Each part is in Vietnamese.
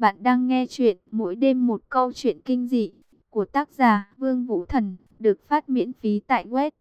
Bạn đang nghe chuyện Mỗi đêm một câu chuyện kinh dị của tác giả Vương Vũ Thần, được phát miễn phí tại web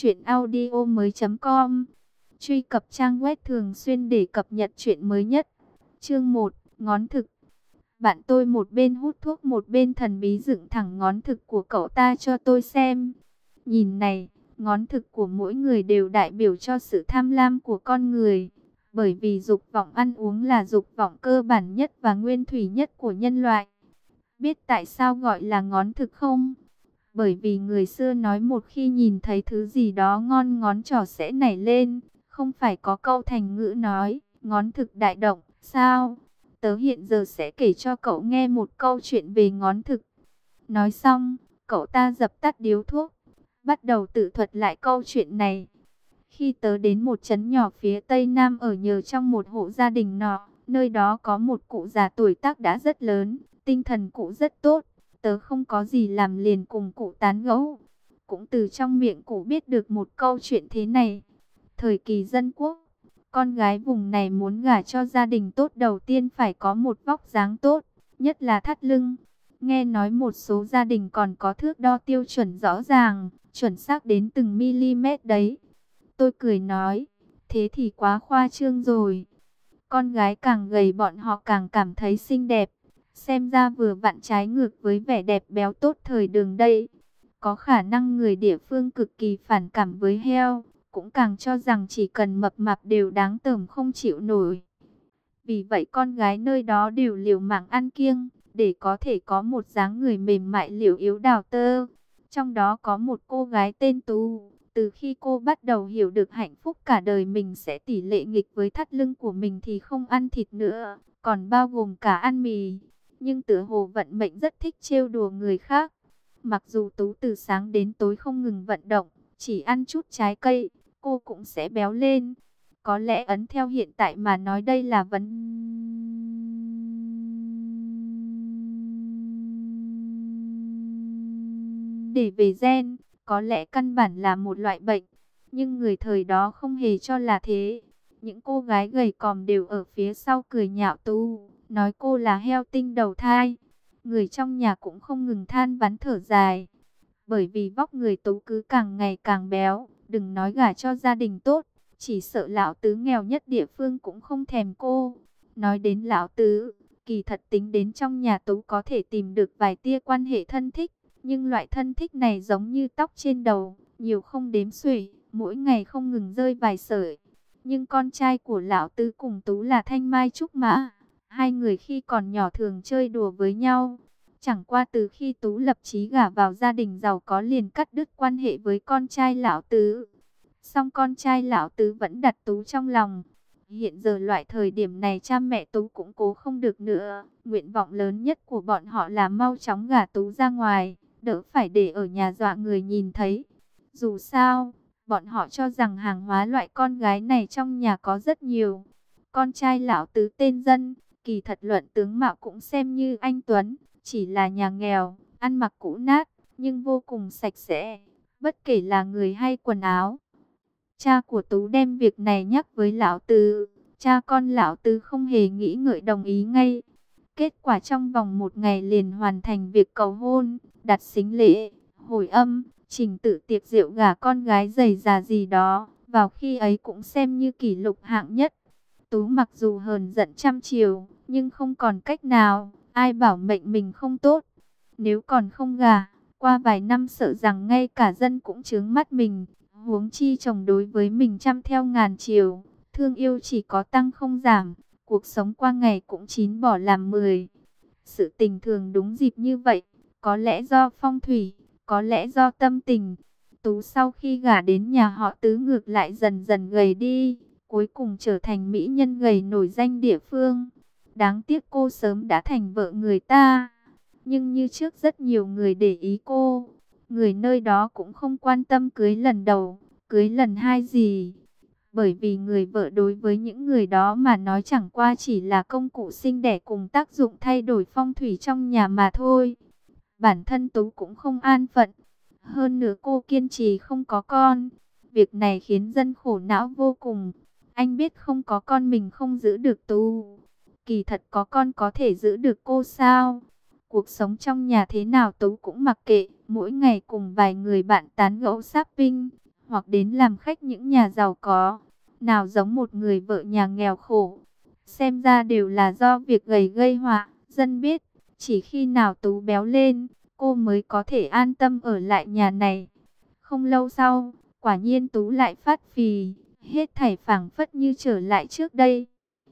truyệnaudiomoi.com. Truy cập trang web thường xuyên để cập nhật chuyện mới nhất. Chương 1, ngón thực. Bạn tôi một bên hút thuốc một bên thần bí dựng thẳng ngón thực của cậu ta cho tôi xem. Nhìn này, ngón thực của mỗi người đều đại biểu cho sự tham lam của con người. Bởi vì dục vọng ăn uống là dục vọng cơ bản nhất và nguyên thủy nhất của nhân loại. Biết tại sao gọi là ngón thực không? Bởi vì người xưa nói một khi nhìn thấy thứ gì đó ngon ngón trỏ sẽ nảy lên. Không phải có câu thành ngữ nói, ngón thực đại động, sao? Tớ hiện giờ sẽ kể cho cậu nghe một câu chuyện về ngón thực. Nói xong, cậu ta dập tắt điếu thuốc, bắt đầu tự thuật lại câu chuyện này. Khi tớ đến một trấn nhỏ phía tây nam ở nhờ trong một hộ gia đình nọ, nơi đó có một cụ già tuổi tác đã rất lớn, tinh thần cụ rất tốt. Tớ không có gì làm liền cùng cụ tán gẫu. Cũng từ trong miệng cụ biết được một câu chuyện thế này. Thời kỳ dân quốc, con gái vùng này muốn gả cho gia đình tốt đầu tiên phải có một vóc dáng tốt, nhất là thắt lưng. Nghe nói một số gia đình còn có thước đo tiêu chuẩn rõ ràng, chuẩn xác đến từng mm đấy. Tôi cười nói, thế thì quá khoa trương rồi. Con gái càng gầy bọn họ càng cảm thấy xinh đẹp. Xem ra vừa vặn trái ngược với vẻ đẹp béo tốt thời đường đây. Có khả năng người địa phương cực kỳ phản cảm với heo, cũng càng cho rằng chỉ cần mập mạp đều đáng tởm không chịu nổi. Vì vậy con gái nơi đó đều liều mạng ăn kiêng, để có thể có một dáng người mềm mại liễu yếu đào tơ. Trong đó có một cô gái tên Tú. Từ khi cô bắt đầu hiểu được hạnh phúc cả đời mình sẽ tỷ lệ nghịch với thắt lưng của mình thì không ăn thịt nữa, còn bao gồm cả ăn mì. Nhưng tựa hồ vận mệnh rất thích trêu đùa người khác. Mặc dù Tú từ sáng đến tối không ngừng vận động, chỉ ăn chút trái cây, cô cũng sẽ béo lên. Có lẽ ấn theo hiện tại mà nói đây là vấn đề về gen. Có lẽ căn bản là một loại bệnh, nhưng người thời đó không hề cho là thế. Những cô gái gầy còm đều ở phía sau cười nhạo Tú, nói cô là heo tinh đầu thai. Người trong nhà cũng không ngừng than vãn thở dài, bởi vì vóc người Tú cứ càng ngày càng béo, đừng nói gả cho gia đình tốt, chỉ sợ lão tứ nghèo nhất địa phương cũng không thèm cô. Nói đến lão tứ, kỳ thật tính đến trong nhà Tú có thể tìm được vài tia quan hệ thân thích. Nhưng loại thân thích này giống như tóc trên đầu, nhiều không đếm xuể, mỗi ngày không ngừng rơi vài sợi. Nhưng con trai của lão tứ cùng Tú là Thanh Mai Trúc Mã. Hai người khi còn nhỏ thường chơi đùa với nhau. Chẳng qua từ khi Tú lập chí gả vào gia đình giàu có liền cắt đứt quan hệ với con trai lão tứ. Song con trai lão tứ vẫn đặt Tú trong lòng. Hiện giờ loại thời điểm này cha mẹ Tú cũng cố không được nữa. Nguyện vọng lớn nhất của bọn họ là mau chóng gả Tú ra ngoài, đỡ phải để ở nhà dọa người nhìn thấy. Dù sao, bọn họ cho rằng hàng hóa loại con gái này trong nhà có rất nhiều. Con trai lão tứ tên Dân, kỳ thật luận tướng mạo cũng xem như anh tuấn, chỉ là nhà nghèo, ăn mặc cũ nát, nhưng vô cùng sạch sẽ, bất kể là người hay quần áo. Cha của Tú đem việc này nhắc với lão tứ, cha con lão tứ không hề nghĩ ngợi đồng ý ngay. Kết quả trong vòng một ngày liền hoàn thành việc cầu hôn, đặt sính lễ, hồi âm, trình tự tiệc rượu gả con gái dày già gì đó. Vào khi ấy cũng xem như kỷ lục hạng nhất. Tú mặc dù hờn giận trăm chiều, nhưng không còn cách nào, ai bảo mệnh mình không tốt. Nếu còn không gả, qua vài năm sợ rằng ngay cả Dân cũng chướng mắt mình. Huống chi chồng đối với mình trăm theo ngàn chiều, thương yêu chỉ có tăng không giảm. Cuộc sống qua ngày cũng chín bỏ làm 10. Sự tình thường đúng dịp như vậy, có lẽ do phong thủy, có lẽ do tâm tình. Tú sau khi gả đến nhà họ Tứ ngược lại dần dần gầy đi, cuối cùng trở thành mỹ nhân gầy nổi danh địa phương. Đáng tiếc cô sớm đã thành vợ người ta, nhưng như trước rất nhiều người để ý cô. Người nơi đó cũng không quan tâm cưới lần đầu, cưới lần hai gì. Bởi vì người vợ đối với những người đó mà nói chẳng qua chỉ là công cụ sinh đẻ cùng tác dụng thay đổi phong thủy trong nhà mà thôi. Bản thân Tú cũng không an phận. Hơn nữa cô kiên trì không có con. Việc này khiến Dân khổ não vô cùng. Anh biết không có con mình không giữ được Tú. Kỳ thật có con có thể giữ được cô sao? Cuộc sống trong nhà thế nào Tú cũng mặc kệ, mỗi ngày cùng vài người bạn tán gẫu shopping, hoặc đến làm khách những nhà giàu có. Nào giống một người vợ nhà nghèo khổ. Xem ra đều là do việc gầy gây họa. Dân biết, chỉ khi nào Tú béo lên, cô mới có thể an tâm ở lại nhà này. Không lâu sau, quả nhiên Tú lại phát phì, hết thảy phảng phất như trở lại trước đây.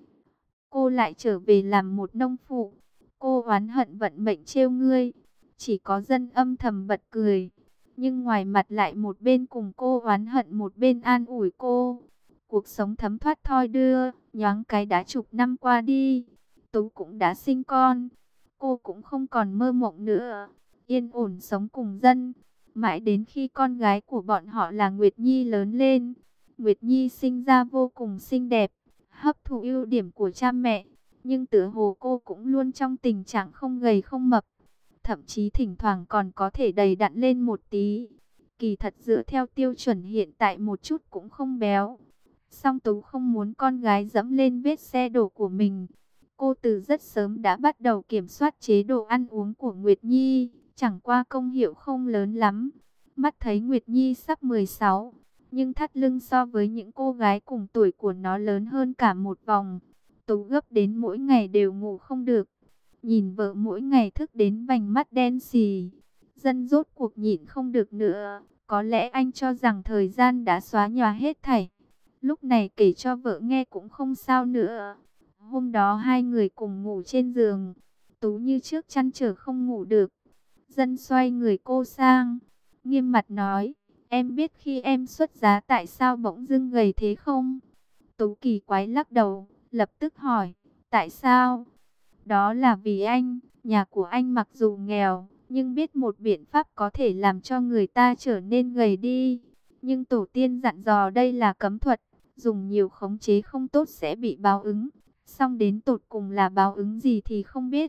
Cô lại trở về làm một nông phụ. Cô oán hận vận mệnh trêu ngươi. Chỉ có Dân âm thầm bật cười. Nhưng ngoài mặt lại một bên cùng cô oán hận một bên an ủi cô. Cuộc sống thấm thoát thoi đưa, nhoáng cái đã chục năm qua đi. Tú cũng đã sinh con. Cô cũng không còn mơ mộng nữa. Yên ổn sống cùng Dân. Mãi đến khi con gái của bọn họ là Nguyệt Nhi lớn lên. Nguyệt Nhi sinh ra vô cùng xinh đẹp, hấp thụ ưu điểm của cha mẹ. Nhưng tựa hồ cô cũng luôn trong tình trạng không gầy không mập. Thậm chí thỉnh thoảng còn có thể đầy đặn lên một tí. Kỳ thật dựa theo tiêu chuẩn hiện tại một chút cũng không béo. Song Tú không muốn con gái dẫm lên vết xe đổ của mình. Cô từ rất sớm đã bắt đầu kiểm soát chế độ ăn uống của Nguyệt Nhi. Chẳng qua công hiệu không lớn lắm. Mắt thấy Nguyệt Nhi sắp 16. Nhưng thắt lưng so với những cô gái cùng tuổi của nó lớn hơn cả một vòng. Tú gấp đến mỗi ngày đều ngủ không được. Nhìn vợ mỗi ngày thức đến vành mắt đen xì. Dân rốt cuộc nhịn không được nữa. Có lẽ anh cho rằng thời gian đã xóa nhòa hết thảy. Lúc này kể cho vợ nghe cũng không sao nữa. Hôm đó hai người cùng ngủ trên giường. Tú như trước chăn trở không ngủ được. Dân xoay người cô sang, nghiêm mặt nói, em biết khi em xuất giá tại sao bỗng dưng gầy thế không? Tú kỳ quái lắc đầu, lập tức hỏi, tại sao? Đó là vì anh, nhà của anh mặc dù nghèo, nhưng biết một biện pháp có thể làm cho người ta trở nên gầy đi. Nhưng tổ tiên dặn dò đây là cấm thuật, dùng nhiều khống chế không tốt sẽ bị báo ứng. Xong đến tột cùng là báo ứng gì thì không biết.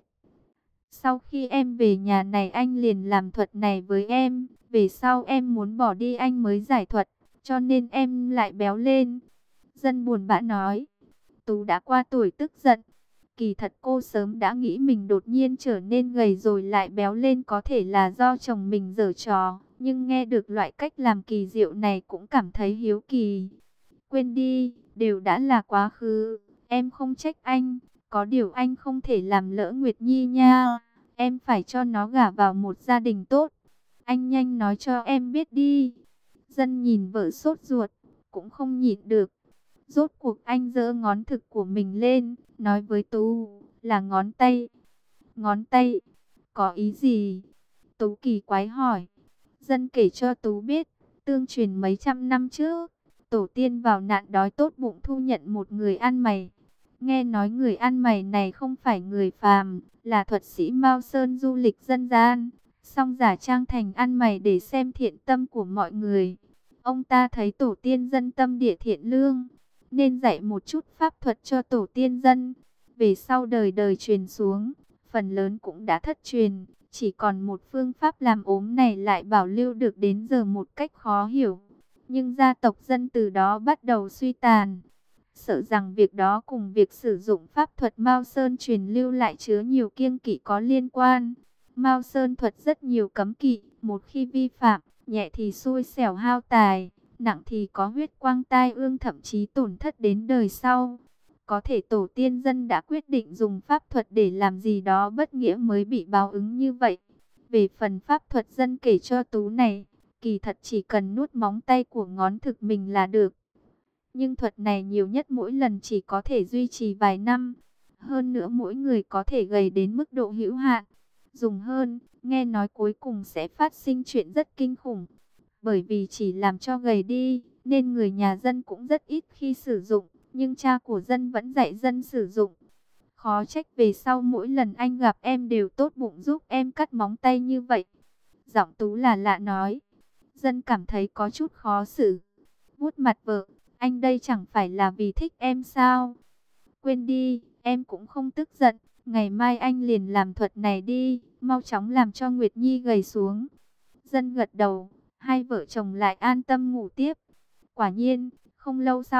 Sau khi em về nhà này anh liền làm thuật này với em. Về sau em muốn bỏ đi anh mới giải thuật, cho nên em lại béo lên. Dân buồn bã nói. Tú đã qua tuổi tức giận. Kỳ thật cô sớm đã nghĩ mình đột nhiên trở nên gầy rồi lại béo lên có thể là do chồng mình giở trò. Nhưng nghe được loại cách làm kỳ diệu này cũng cảm thấy hiếu kỳ. Quên đi, đều đã là quá khứ. Em không trách anh. Có điều anh không thể làm lỡ Nguyệt Nhi nha. Em phải cho nó gả vào một gia đình tốt. Anh nhanh nói cho em biết đi. Dân nhìn vợ sốt ruột, cũng không nhịn được. Rốt cuộc anh giơ ngón thực của mình lên, nói với Tú, là ngón tay. Ngón tay, có ý gì? Tú kỳ quái hỏi. Dân kể cho Tú biết, tương truyền mấy trăm năm trước, tổ tiên vào nạn đói tốt bụng thu nhận một người ăn mày. Nghe nói người ăn mày này không phải người phàm, là thuật sĩ Mao Sơn du lịch dân gian, song giả trang thành ăn mày để xem thiện tâm của mọi người. Ông ta thấy tổ tiên dân tâm địa thiện lương, nên dạy một chút pháp thuật cho tổ tiên dân. Về sau đời đời truyền xuống, phần lớn cũng đã thất truyền. Chỉ còn một phương pháp làm ốm này lại bảo lưu được đến giờ một cách khó hiểu. Nhưng gia tộc Dân từ đó bắt đầu suy tàn. Sợ rằng việc đó cùng việc sử dụng pháp thuật Mao Sơn truyền lưu lại chứa nhiều kiêng kỵ có liên quan. Mao Sơn thuật rất nhiều cấm kỵ, một khi vi phạm, nhẹ thì xui xẻo hao tài, nặng thì có huyết quang tai ương thậm chí tổn thất đến đời sau. Có thể tổ tiên Dân đã quyết định dùng pháp thuật để làm gì đó bất nghĩa mới bị báo ứng như vậy. Về phần pháp thuật Dân kể cho Tú này, kỳ thật chỉ cần nuốt móng tay của ngón thực mình là được. Nhưng thuật này nhiều nhất mỗi lần chỉ có thể duy trì vài năm. Hơn nữa mỗi người có thể gầy đến mức độ hữu hạn. Dùng hơn, nghe nói cuối cùng sẽ phát sinh chuyện rất kinh khủng. Bởi vì chỉ làm cho gầy đi, nên người nhà Dân cũng rất ít khi sử dụng. Nhưng cha của Dân vẫn dạy Dân sử dụng. Khó trách về sau mỗi lần anh gặp em đều tốt bụng giúp em cắt móng tay như vậy. Giọng Tú là lạ nói. Dân cảm thấy có chút khó xử. Vuốt mặt vợ. Anh đây chẳng phải là vì thích em sao? Quên đi, em cũng không tức giận. Ngày mai anh liền làm thuật này đi. Mau chóng làm cho Nguyệt Nhi gầy xuống. Dân gật đầu. Hai vợ chồng lại an tâm ngủ tiếp. Quả nhiên, không lâu sau,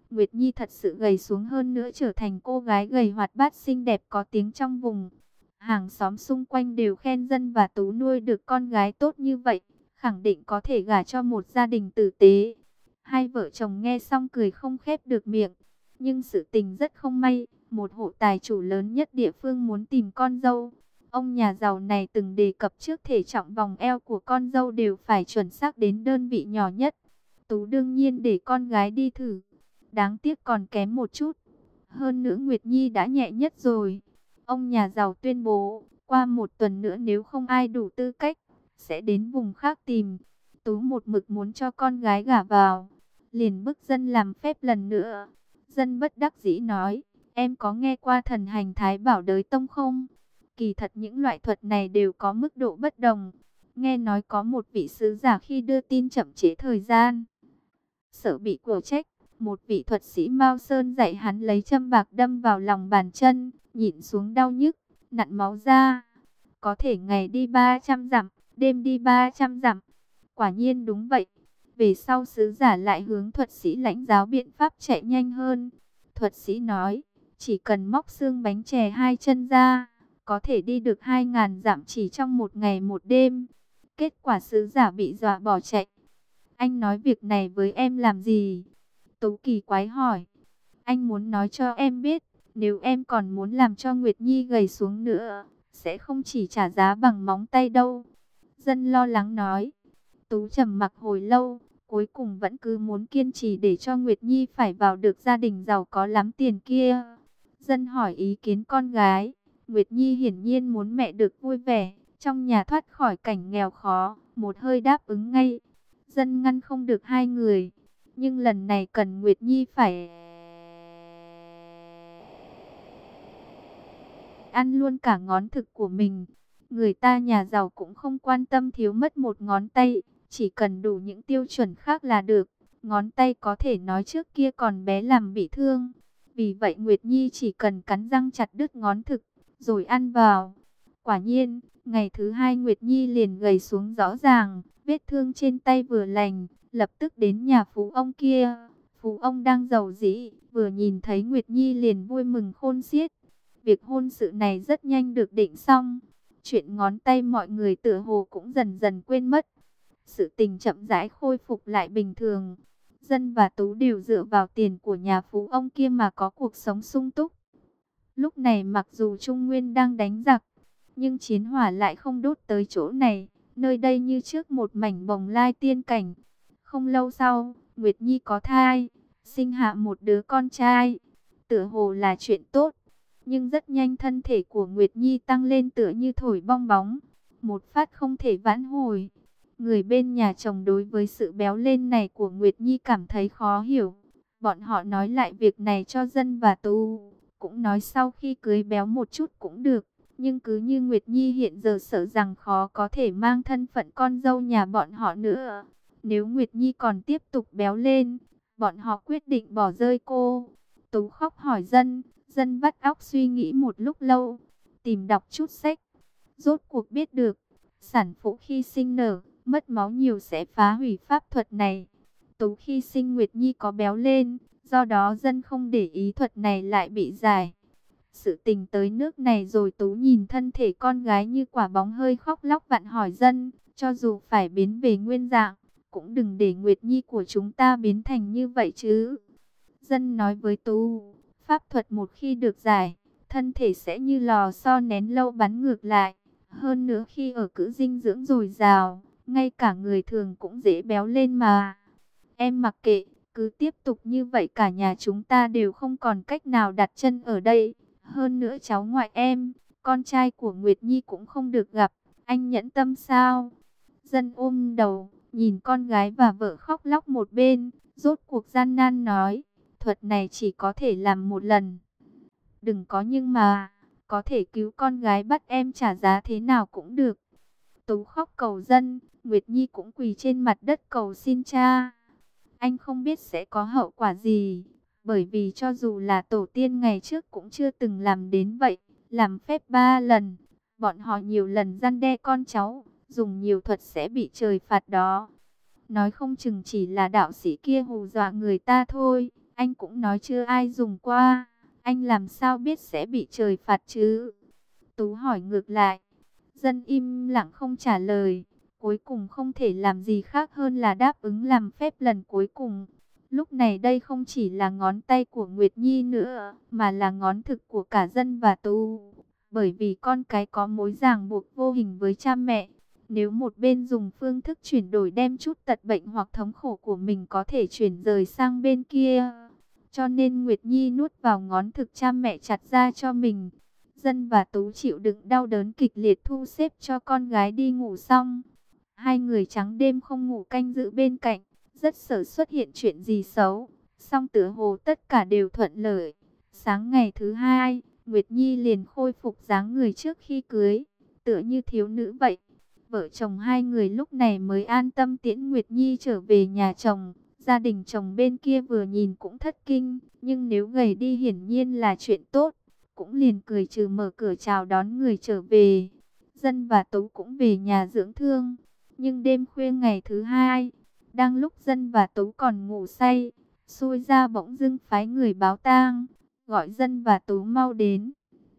Nguyệt Nhi thật sự gầy xuống, hơn nữa trở thành cô gái gầy hoạt bát xinh đẹp có tiếng trong vùng. Hàng xóm xung quanh đều khen Dân và Tú nuôi được con gái tốt như vậy, khẳng định có thể gả cho một gia đình tử tế. Hai vợ chồng nghe xong cười không khép được miệng. Nhưng sự tình rất không may, một hộ tài chủ lớn nhất địa phương muốn tìm con dâu. Ông nhà giàu này từng đề cập trước thể trọng vòng eo của con dâu đều phải chuẩn xác đến đơn vị nhỏ nhất. Tú đương nhiên để con gái đi thử. Đáng tiếc còn kém một chút. Hơn nữa Nguyệt Nhi đã nhẹ nhất rồi. Ông nhà giàu tuyên bố, qua một tuần nữa nếu không ai đủ tư cách, sẽ đến vùng khác tìm. Tú một mực muốn cho con gái gả vào, liền bức Dân làm phép lần nữa. Dân bất đắc dĩ nói, em có nghe qua thần hành Thái Bảo Đới Tông không? Kỳ thật những loại thuật này đều có mức độ bất đồng. Nghe nói có một vị sứ giả khi đưa tin chậm trễ thời gian, sợ bị của trách, một vị thuật sĩ Mao Sơn dạy hắn lấy châm bạc đâm vào lòng bàn chân, nhịn xuống đau nhức, nặn máu ra. Có thể ngày đi 300 dặm, đêm đi 300 dặm. Quả nhiên đúng vậy. Về sau sứ giả lại hướng thuật sĩ lãnh giáo biện pháp chạy nhanh hơn. Thuật sĩ nói, chỉ cần móc xương bánh chè hai chân ra, có thể đi được 2000 dặm chỉ trong một ngày một đêm. Kết quả sứ giả bị dọa bỏ chạy. Anh nói việc này với em làm gì? Tú kỳ quái hỏi. Anh muốn nói cho em biết, nếu em còn muốn làm cho Nguyệt Nhi gầy xuống nữa, sẽ không chỉ trả giá bằng móng tay đâu. Dân lo lắng nói. Tú trầm mặc hồi lâu, cuối cùng vẫn cứ muốn kiên trì để cho Nguyệt Nhi phải vào được gia đình giàu có lắm tiền kia. Dân hỏi ý kiến con gái. Nguyệt Nhi hiển nhiên muốn mẹ được vui vẻ, trong nhà thoát khỏi cảnh nghèo khó, một hơi đáp ứng ngay. Dân ngăn không được hai người, nhưng lần này cần Nguyệt Nhi phải ăn luôn cả ngón thực của mình. Người ta nhà giàu cũng không quan tâm thiếu mất một ngón tay, chỉ cần đủ những tiêu chuẩn khác là được. Ngón tay có thể nói trước kia còn bé làm bị thương. Vì vậy Nguyệt Nhi chỉ cần cắn răng chặt đứt ngón thực, rồi ăn vào. Quả nhiên, ngày thứ hai Nguyệt Nhi liền gầy xuống rõ ràng, vết thương trên tay vừa lành, lập tức đến nhà phú ông kia. Phú ông đang giàu dĩ, vừa nhìn thấy Nguyệt Nhi liền vui mừng khôn xiết. Việc hôn sự này rất nhanh được định xong. Chuyện ngón tay mọi người tựa hồ cũng dần dần quên mất. Sự tình chậm rãi khôi phục lại bình thường. Dân và Tú đều dựa vào tiền của nhà phú ông kia mà có cuộc sống sung túc. Lúc này mặc dù Trung Nguyên đang đánh giặc, nhưng chiến hỏa lại không đốt tới chỗ này. Nơi đây như trước một mảnh bồng lai tiên cảnh. Không lâu sau, Nguyệt Nhi có thai, sinh hạ một đứa con trai. Tựa hồ là chuyện tốt. Nhưng rất nhanh thân thể của Nguyệt Nhi tăng lên tựa như thổi bong bóng. Một phát không thể vãn hồi. Người bên nhà chồng đối với sự béo lên này của Nguyệt Nhi cảm thấy khó hiểu. Bọn họ nói lại việc này cho Dân và Tú. Cũng nói sau khi cưới béo một chút cũng được. Nhưng cứ như Nguyệt Nhi hiện giờ sợ rằng khó có thể mang thân phận con dâu nhà bọn họ nữa. Nếu Nguyệt Nhi còn tiếp tục béo lên, bọn họ quyết định bỏ rơi cô. Tú khóc hỏi Dân. Dân vắt óc suy nghĩ một lúc lâu, tìm đọc chút sách. Rốt cuộc biết được, sản phụ khi sinh nở, mất máu nhiều sẽ phá hủy pháp thuật này. Tú khi sinh Nguyệt Nhi có béo lên, do đó Dân không để ý thuật này lại bị giải. Sự tình tới nước này rồi Tú nhìn thân thể con gái như quả bóng hơi khóc lóc vặn hỏi Dân, cho dù phải biến về nguyên dạng, cũng đừng để Nguyệt Nhi của chúng ta biến thành như vậy chứ. Dân nói với Tú, pháp thuật một khi được giải, thân thể sẽ như lò xo nén lâu bắn ngược lại. Hơn nữa khi ở cữ dinh dưỡng dồi dào, ngay cả người thường cũng dễ béo lên mà. Em mặc kệ, cứ tiếp tục như vậy cả nhà chúng ta đều không còn cách nào đặt chân ở đây. Hơn nữa cháu ngoại em, con trai của Nguyệt Nhi cũng không được gặp, anh nhẫn tâm sao? Dân ôm đầu, nhìn con gái và vợ khóc lóc một bên, rốt cuộc gian nan nói, thuật này chỉ có thể làm một lần. Đừng có nhưng mà, có thể cứu con gái bắt em trả giá thế nào cũng được. Tú khóc cầu Dân, Nguyệt Nhi cũng quỳ trên mặt đất cầu xin cha. Anh không biết sẽ có hậu quả gì, bởi vì cho dù là tổ tiên ngày trước cũng chưa từng làm đến vậy, làm phép 3 lần. Bọn họ nhiều lần răn đe con cháu, dùng nhiều thuật sẽ bị trời phạt đó. Nói không chừng chỉ là đạo sĩ kia hù dọa người ta thôi. Anh cũng nói chưa ai dùng qua, anh làm sao biết sẽ bị trời phạt chứ? Tú hỏi ngược lại. Dân im lặng không trả lời, cuối cùng không thể làm gì khác hơn là đáp ứng làm phép lần cuối cùng. Lúc này đây không chỉ là ngón tay của Nguyệt Nhi nữa, mà là ngón thực của cả Dân và Tú. Bởi vì con cái có mối ràng buộc vô hình với cha mẹ. Nếu một bên dùng phương thức chuyển đổi đem chút tật bệnh hoặc thống khổ của mình có thể chuyển rời sang bên kia. Cho nên Nguyệt Nhi nuốt vào ngón thực cha mẹ chặt ra cho mình. Dân và Tú chịu đựng đau đớn kịch liệt thu xếp cho con gái đi ngủ xong. Hai người trắng đêm không ngủ canh giữ bên cạnh, rất sợ xuất hiện chuyện gì xấu. Song tựa hồ tất cả đều thuận lợi. Sáng ngày thứ hai, Nguyệt Nhi liền khôi phục dáng người trước khi cưới, tựa như thiếu nữ vậy. Vợ chồng hai người lúc này mới an tâm tiễn Nguyệt Nhi trở về nhà chồng. Gia đình chồng bên kia vừa nhìn cũng thất kinh, nhưng nếu gầy đi hiển nhiên là chuyện tốt, cũng liền cười trừ mở cửa chào đón người trở về. Dân và Tú cũng về nhà dưỡng thương. Nhưng đêm khuya ngày thứ hai, đang lúc Dân và Tú còn ngủ say, xui ra bỗng dưng phái người báo tang, gọi Dân và Tú mau đến.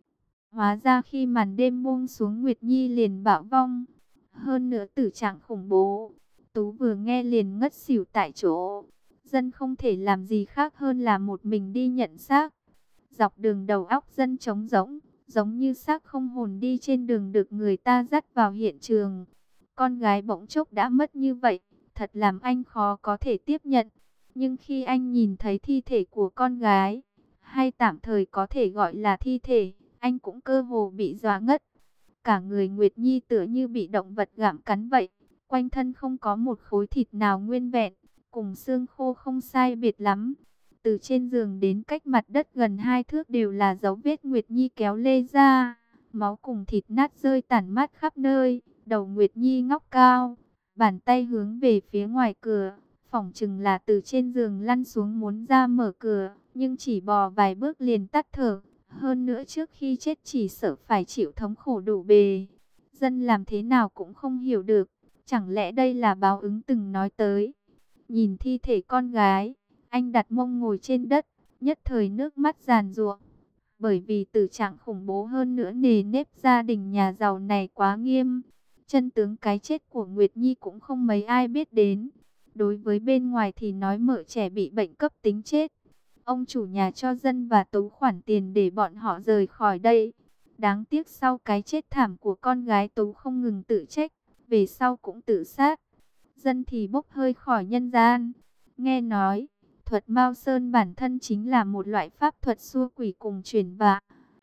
Hóa ra khi màn đêm buông xuống Nguyệt Nhi liền bão vong, hơn nữa tử trạng khủng bố. Tú vừa nghe liền ngất xỉu tại chỗ. Dân không thể làm gì khác hơn là một mình đi nhận xác. Dọc đường đầu óc Dân trống rỗng, giống như xác không hồn đi trên đường được người ta dắt vào hiện trường. Con gái bỗng chốc đã mất như vậy, thật làm anh khó có thể tiếp nhận. Nhưng khi anh nhìn thấy thi thể của con gái, hay tạm thời có thể gọi là thi thể, anh cũng cơ hồ bị dọa ngất. Cả người Nguyệt Nhi tựa như bị động vật gặm cắn vậy, quanh thân không có một khối thịt nào nguyên vẹn, cùng xương khô không sai biệt lắm. Từ trên giường đến cách mặt đất gần 2 thước đều là dấu vết Nguyệt Nhi kéo lê ra, máu cùng thịt nát rơi tản mát khắp nơi. Đầu Nguyệt Nhi ngóc cao, bàn tay hướng về phía ngoài cửa, phỏng chừng là từ trên giường lăn xuống muốn ra mở cửa, nhưng chỉ bò vài bước liền tắt thở. Hơn nữa trước khi chết chỉ sợ phải chịu thống khổ đủ bề. Dân làm thế nào cũng không hiểu được, chẳng lẽ đây là báo ứng từng nói tới. Nhìn thi thể con gái, anh đặt mông ngồi trên đất, nhất thời nước mắt giàn giụa. Bởi vì tử trạng khủng bố hơn nữa nề nếp gia đình nhà giàu này quá nghiêm. Chân tướng cái chết của Nguyệt Nhi cũng không mấy ai biết đến. Đối với bên ngoài thì nói mợ trẻ bị bệnh cấp tính chết. Ông chủ nhà cho Dân và Tú khoản tiền để bọn họ rời khỏi đây. Đáng tiếc sau cái chết thảm của con gái Tú không ngừng tự trách, về sau cũng tự sát. Dân thì bốc hơi khỏi nhân gian. Nghe nói, thuật Mao Sơn bản thân chính là một loại pháp thuật xua quỷ cùng truyền vạ.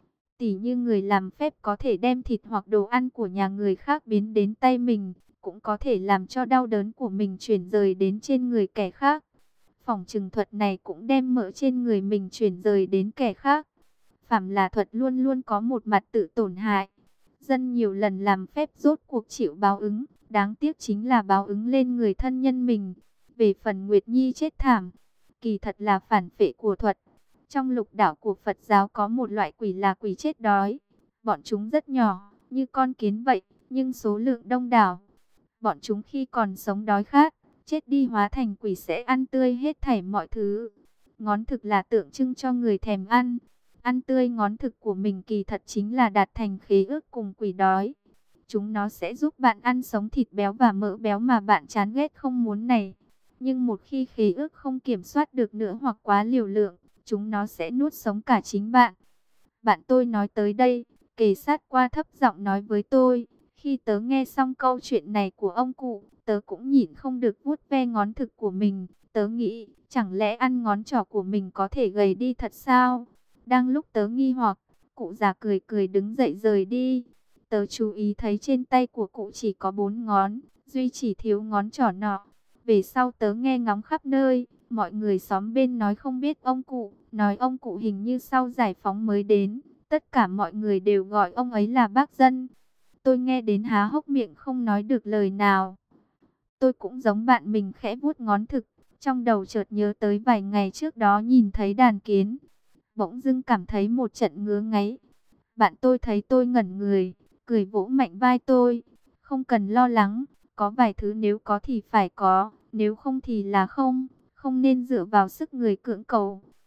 Tỉ như người làm phép có thể đem thịt hoặc đồ ăn của nhà người khác biến đến tay mình, cũng có thể làm cho đau đớn của mình chuyển rời đến trên người kẻ khác. Phỏng chừng thuật này cũng đem mỡ trên người mình chuyển rời đến kẻ khác. Phàm là thuật luôn luôn có một mặt tự tổn hại. Dân nhiều lần làm phép rốt cuộc chịu báo ứng, đáng tiếc chính là báo ứng lên người thân nhân mình. Về phần Nguyệt Nhi chết thảm, kỳ thật là phản phệ của thuật. Trong lục đạo của Phật giáo có một loại quỷ là quỷ chết đói. Bọn chúng rất nhỏ, như con kiến vậy, nhưng số lượng đông đảo. Bọn chúng khi còn sống đói khát, chết đi hóa thành quỷ sẽ ăn tươi hết thảy mọi thứ. Ngón thực là tượng trưng cho người thèm ăn. Ăn tươi ngón thực của mình kỳ thật chính là đạt thành khế ước cùng quỷ đói. Chúng nó sẽ giúp bạn ăn sống thịt béo và mỡ béo mà bạn chán ghét không muốn này. Nhưng một khi khế ước không kiểm soát được nữa hoặc quá liều lượng, chúng nó sẽ nuốt sống cả chính bạn. Bạn tôi nói tới đây, kề sát qua thấp giọng nói với tôi. Khi tớ nghe xong câu chuyện này của ông cụ, tớ cũng nhịn không được vuốt ve ngón thực của mình. Tớ nghĩ, chẳng lẽ ăn ngón trỏ của mình có thể gầy đi thật sao? Đang lúc tớ nghi hoặc, cụ già cười cười đứng dậy rời đi. Tớ chú ý thấy trên tay của cụ chỉ có 4 ngón, duy chỉ thiếu ngón trỏ nọ. Về sau tớ nghe ngóng khắp nơi, mọi người xóm bên nói không biết ông cụ, nói ông cụ hình như sau giải phóng mới đến. Tất cả mọi người đều gọi ông ấy là bác Dân. Tôi nghe đến há hốc miệng không nói được lời nào. Tôi cũng giống bạn mình khẽ vuốt ngón thực, trong đầu chợt nhớ tới vài ngày trước đó nhìn thấy đàn kiến. Bỗng dưng cảm thấy một trận ngứa ngáy. Bạn tôi thấy tôi ngẩn người, cười vỗ mạnh vai tôi. Không cần lo lắng, có vài thứ nếu có thì phải có, nếu không thì là không, không nên dựa vào sức người cưỡng cầu.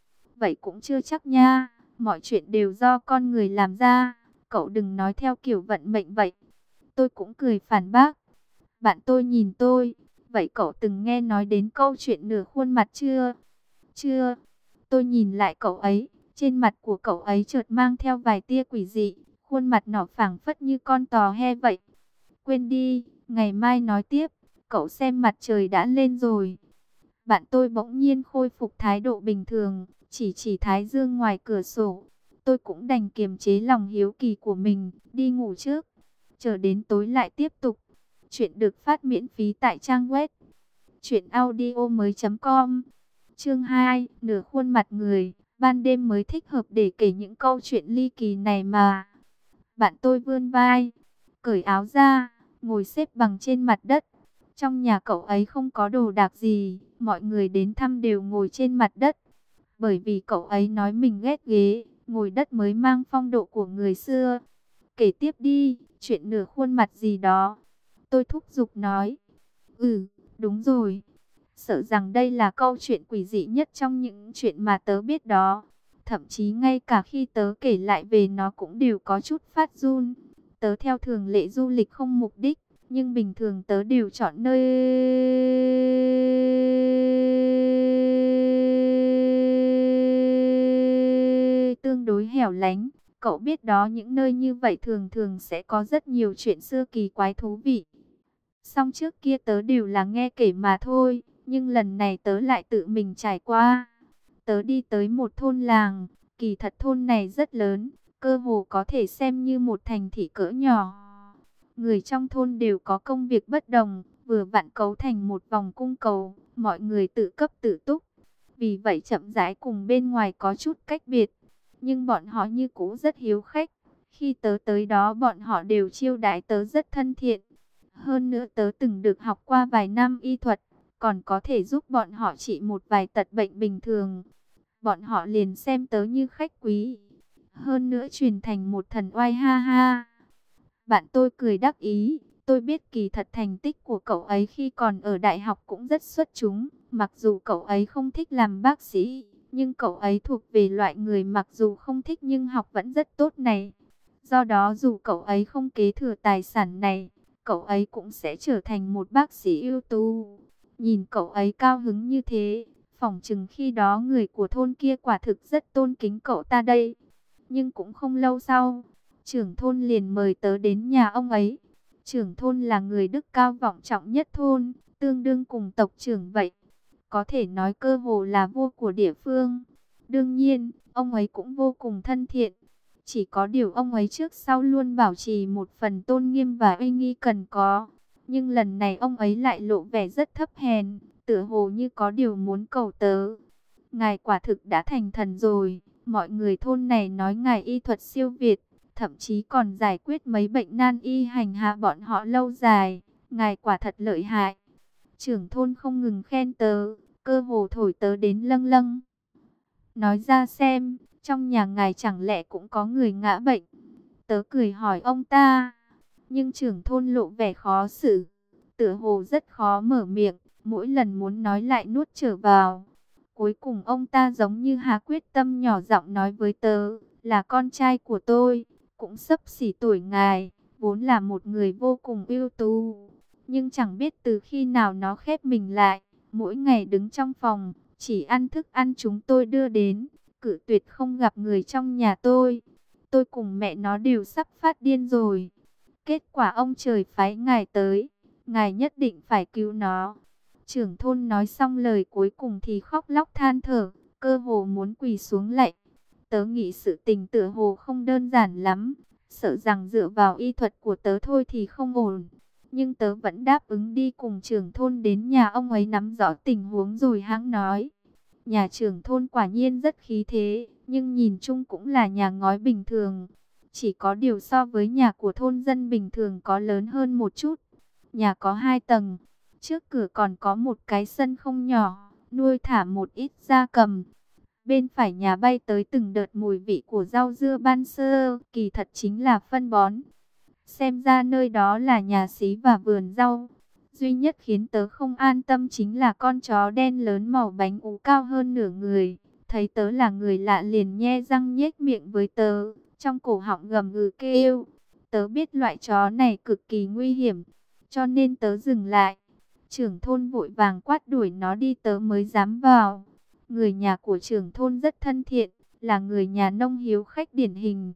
vậy cũng chưa chắc nha, mọi chuyện đều do con người làm ra, cậu đừng nói theo kiểu vận mệnh vậy. Tôi cũng cười phản bác. Bạn tôi nhìn tôi, vậy cậu từng nghe nói đến câu chuyện nửa khuôn mặt chưa? Chưa. Tôi nhìn lại cậu ấy, trên mặt của cậu ấy chợt mang theo vài tia quỷ dị, khuôn mặt nhỏ phảng phất như con tò he vậy. Quên đi, ngày mai nói tiếp, cậu xem mặt trời đã lên rồi. Bạn tôi bỗng nhiên khôi phục thái độ bình thường, chỉ thái dương ngoài cửa sổ. Tôi cũng đành kiềm chế lòng hiếu kỳ của mình, đi ngủ trước. Chờ đến tối lại tiếp tục. Chuyện được phát miễn phí tại trang web truyệnaudiomoi.com. Chương 2, nửa khuôn mặt người, ban đêm mới thích hợp để kể những câu chuyện ly kỳ này mà. Bạn tôi vươn vai, cởi áo ra, ngồi xếp bằng trên mặt đất. Trong nhà cậu ấy không có đồ đạc gì, mọi người đến thăm đều ngồi trên mặt đất. Bởi vì cậu ấy nói mình ghét ghế, ngồi đất mới mang phong độ của người xưa. Kể tiếp đi, chuyện nửa khuôn mặt gì đó. Tôi thúc giục nói. Ừ, đúng rồi. Sợ rằng đây là câu chuyện quỷ dị nhất trong những chuyện mà tớ biết đó. Thậm chí ngay cả khi tớ kể lại về nó cũng đều có chút phát run. Tớ theo thường lệ du lịch không mục đích, nhưng bình thường tớ đều chọn nơi tương đối hẻo lánh. Cậu biết đó, những nơi như vậy thường thường sẽ có rất nhiều chuyện xưa kỳ quái thú vị. Song trước kia tớ đều là nghe kể mà thôi, nhưng lần này tớ lại tự mình trải qua. Tớ đi tới một thôn làng, kỳ thật thôn này rất lớn, cơ hồ có thể xem như một thành thị cỡ nhỏ. Người trong thôn đều có công việc bất đồng, vừa vặn cấu thành một vòng cung cầu, mọi người tự cấp tự túc. Vì vậy chậm rãi cùng bên ngoài có chút cách biệt, nhưng bọn họ như cũ rất hiếu khách. Khi tớ tới đó bọn họ đều chiêu đãi tớ rất thân thiện. Hơn nữa tớ từng được học qua vài năm y thuật, còn có thể giúp bọn họ trị một vài tật bệnh bình thường. Bọn họ liền xem tớ như khách quý. Hơn nữa truyền thành một thần oai ha ha. Bạn tôi cười đắc ý. Tôi biết kỳ thật thành tích của cậu ấy khi còn ở đại học cũng rất xuất chúng. Mặc dù cậu ấy không thích làm bác sĩ, nhưng cậu ấy thuộc về loại người mặc dù không thích nhưng học vẫn rất tốt này. Do đó dù cậu ấy không kế thừa tài sản này, cậu ấy cũng sẽ trở thành một bác sĩ ưu tú. Nhìn cậu ấy cao hứng như thế, phỏng chừng khi đó người của thôn kia quả thực rất tôn kính cậu ta đây. Nhưng cũng không lâu sau, trưởng thôn liền mời tớ đến nhà ông ấy. Trưởng thôn là người đức cao vọng trọng nhất thôn, tương đương cùng tộc trưởng vậy. Có thể nói cơ hồ là vua của địa phương. Đương nhiên, ông ấy cũng vô cùng thân thiện. Chỉ có điều ông ấy trước sau luôn bảo trì một phần tôn nghiêm và uy nghi cần có. Nhưng lần này ông ấy lại lộ vẻ rất thấp hèn, tựa hồ như có điều muốn cầu tớ. Ngài quả thực đã thành thần rồi. Mọi người thôn này nói ngài y thuật siêu việt, thậm chí còn giải quyết mấy bệnh nan y hành hạ bọn họ lâu dài. Ngài quả thật lợi hại. Trưởng thôn không ngừng khen tớ, cơ hồ thổi tớ đến lâng lâng. Nói ra xem, trong nhà ngài chẳng lẽ cũng có người ngã bệnh? Tớ cười hỏi ông ta, nhưng trưởng thôn lộ vẻ khó xử, tựa hồ rất khó mở miệng, mỗi lần muốn nói lại nuốt trở vào. Cuối cùng ông ta giống như hạ quyết tâm nhỏ giọng nói với tớ, là con trai của tôi, cũng xấp xỉ tuổi ngài, vốn là một người vô cùng ưu tú. Nhưng chẳng biết từ khi nào nó khép mình lại, mỗi ngày đứng trong phòng, chỉ ăn thức ăn chúng tôi đưa đến, cự tuyệt không gặp người trong nhà tôi. Tôi cùng mẹ nó đều sắp phát điên rồi. Kết quả ông trời phái ngài tới, ngài nhất định phải cứu nó. Trưởng thôn nói xong lời cuối cùng thì khóc lóc than thở, cơ hồ muốn quỳ xuống lạy. Tớ nghĩ sự tình tựa hồ không đơn giản lắm, sợ rằng dựa vào y thuật của tớ thôi thì không ổn. Nhưng tớ vẫn đáp ứng đi cùng trưởng thôn đến nhà ông ấy nắm rõ tình huống rồi hãng nói. Nhà trưởng thôn quả nhiên rất khí thế, nhưng nhìn chung cũng là nhà ngói bình thường. Chỉ có điều so với nhà của thôn dân bình thường có lớn hơn một chút. Nhà có 2 tầng, trước cửa còn có một cái sân không nhỏ, nuôi thả một ít gia cầm. Bên phải nhà bay tới từng đợt mùi vị của rau dưa ban sơ, kỳ thật chính là phân bón. Xem ra nơi đó là nhà xí và vườn rau. Duy nhất khiến tớ không an tâm chính là con chó đen lớn màu bánh ú cao hơn nửa người. thấy tớ là người lạ liền nhe răng nhếch miệng với tớ, trong cổ họng gầm gừ kêu. Tớ biết loại chó này cực kỳ nguy hiểm, cho nên tớ dừng lại. Trưởng thôn vội vàng quát đuổi nó đi tớ mới dám vào. Người nhà của trưởng thôn rất thân thiện, là người nhà nông hiếu khách điển hình.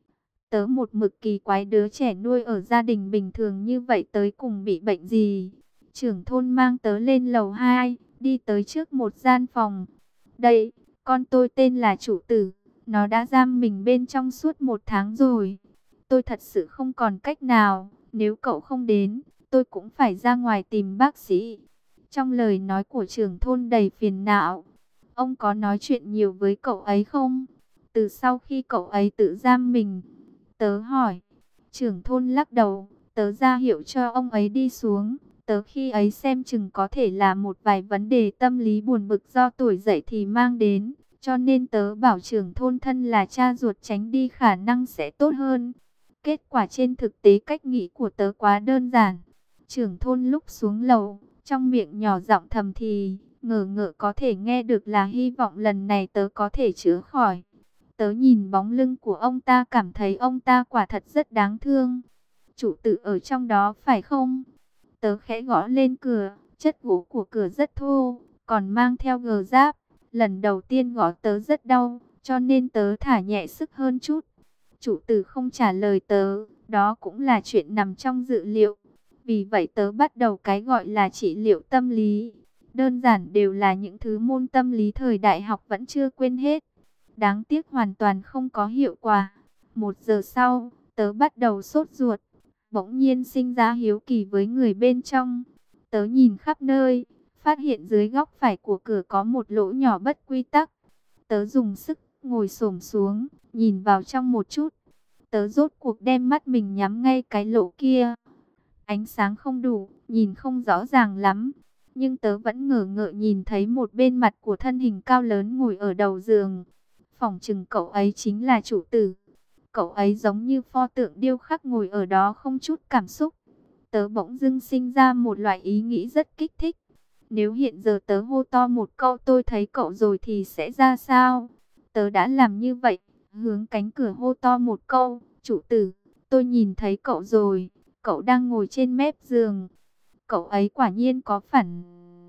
Tớ một mực kỳ quái đứa trẻ nuôi ở gia đình bình thường như vậy tới cùng bị bệnh gì. Trưởng thôn mang tớ lên lầu 2, đi tới trước một gian phòng. Đây, con tôi tên là Chủ Tử, nó đã giam mình bên trong suốt 1 tháng rồi. Tôi thật sự không còn cách nào, nếu cậu không đến, tôi cũng phải ra ngoài tìm bác sĩ. Trong lời nói của trưởng thôn đầy phiền não. Ông có nói chuyện nhiều với cậu ấy không? Từ sau khi cậu ấy tự giam mình, tớ hỏi. Trưởng thôn lắc đầu, tớ ra hiệu cho ông ấy đi xuống. Tớ khi ấy xem chừng có thể là một vài vấn đề tâm lý buồn bực do tuổi dậy thì mang đến. Cho nên tớ bảo trưởng thôn thân là cha ruột tránh đi khả năng sẽ tốt hơn. Kết quả trên thực tế cách nghĩ của tớ quá đơn giản. Trưởng thôn lúc xuống lầu, trong miệng nhỏ giọng thầm thì, ngờ ngợ có thể nghe được là hy vọng lần này tớ có thể chữa khỏi. Tớ nhìn bóng lưng của ông ta cảm thấy ông ta quả thật rất đáng thương. Chủ tử ở trong đó phải không? Tớ khẽ gõ lên cửa, chất gỗ của cửa rất thô, còn mang theo gờ giáp. Lần đầu tiên gõ tớ rất đau, cho nên tớ thả nhẹ sức hơn chút. Chủ tử không trả lời tớ, đó cũng là chuyện nằm trong dự liệu. Vì vậy tớ bắt đầu cái gọi là trị liệu tâm lý. Đơn giản đều là những thứ môn tâm lý thời đại học vẫn chưa quên hết. Đáng tiếc hoàn toàn không có hiệu quả. 1 giờ sau, tớ bắt đầu sốt ruột. Bỗng nhiên sinh ra hiếu kỳ với người bên trong. Tớ nhìn khắp nơi, phát hiện dưới góc phải của cửa có một lỗ nhỏ bất quy tắc. Tớ dùng sức ngồi xổm xuống, nhìn vào trong một chút. Tớ rốt cuộc đem mắt mình nhắm ngay cái lỗ kia. Ánh sáng không đủ, nhìn không rõ ràng lắm. Nhưng tớ vẫn ngờ ngợ nhìn thấy một bên mặt của thân hình cao lớn ngồi ở đầu giường. Phỏng chừng cậu ấy chính là Chủ Tử. Cậu ấy giống như pho tượng điêu khắc ngồi ở đó không chút cảm xúc. Tớ bỗng dưng sinh ra một loại ý nghĩ rất kích thích. Nếu hiện giờ tớ hô to một câu tôi thấy cậu rồi thì sẽ ra sao? Tớ đã làm như vậy, hướng cánh cửa hô to một câu, Chủ Tử, tôi nhìn thấy cậu rồi, cậu đang ngồi trên mép giường. Cậu ấy quả nhiên có phản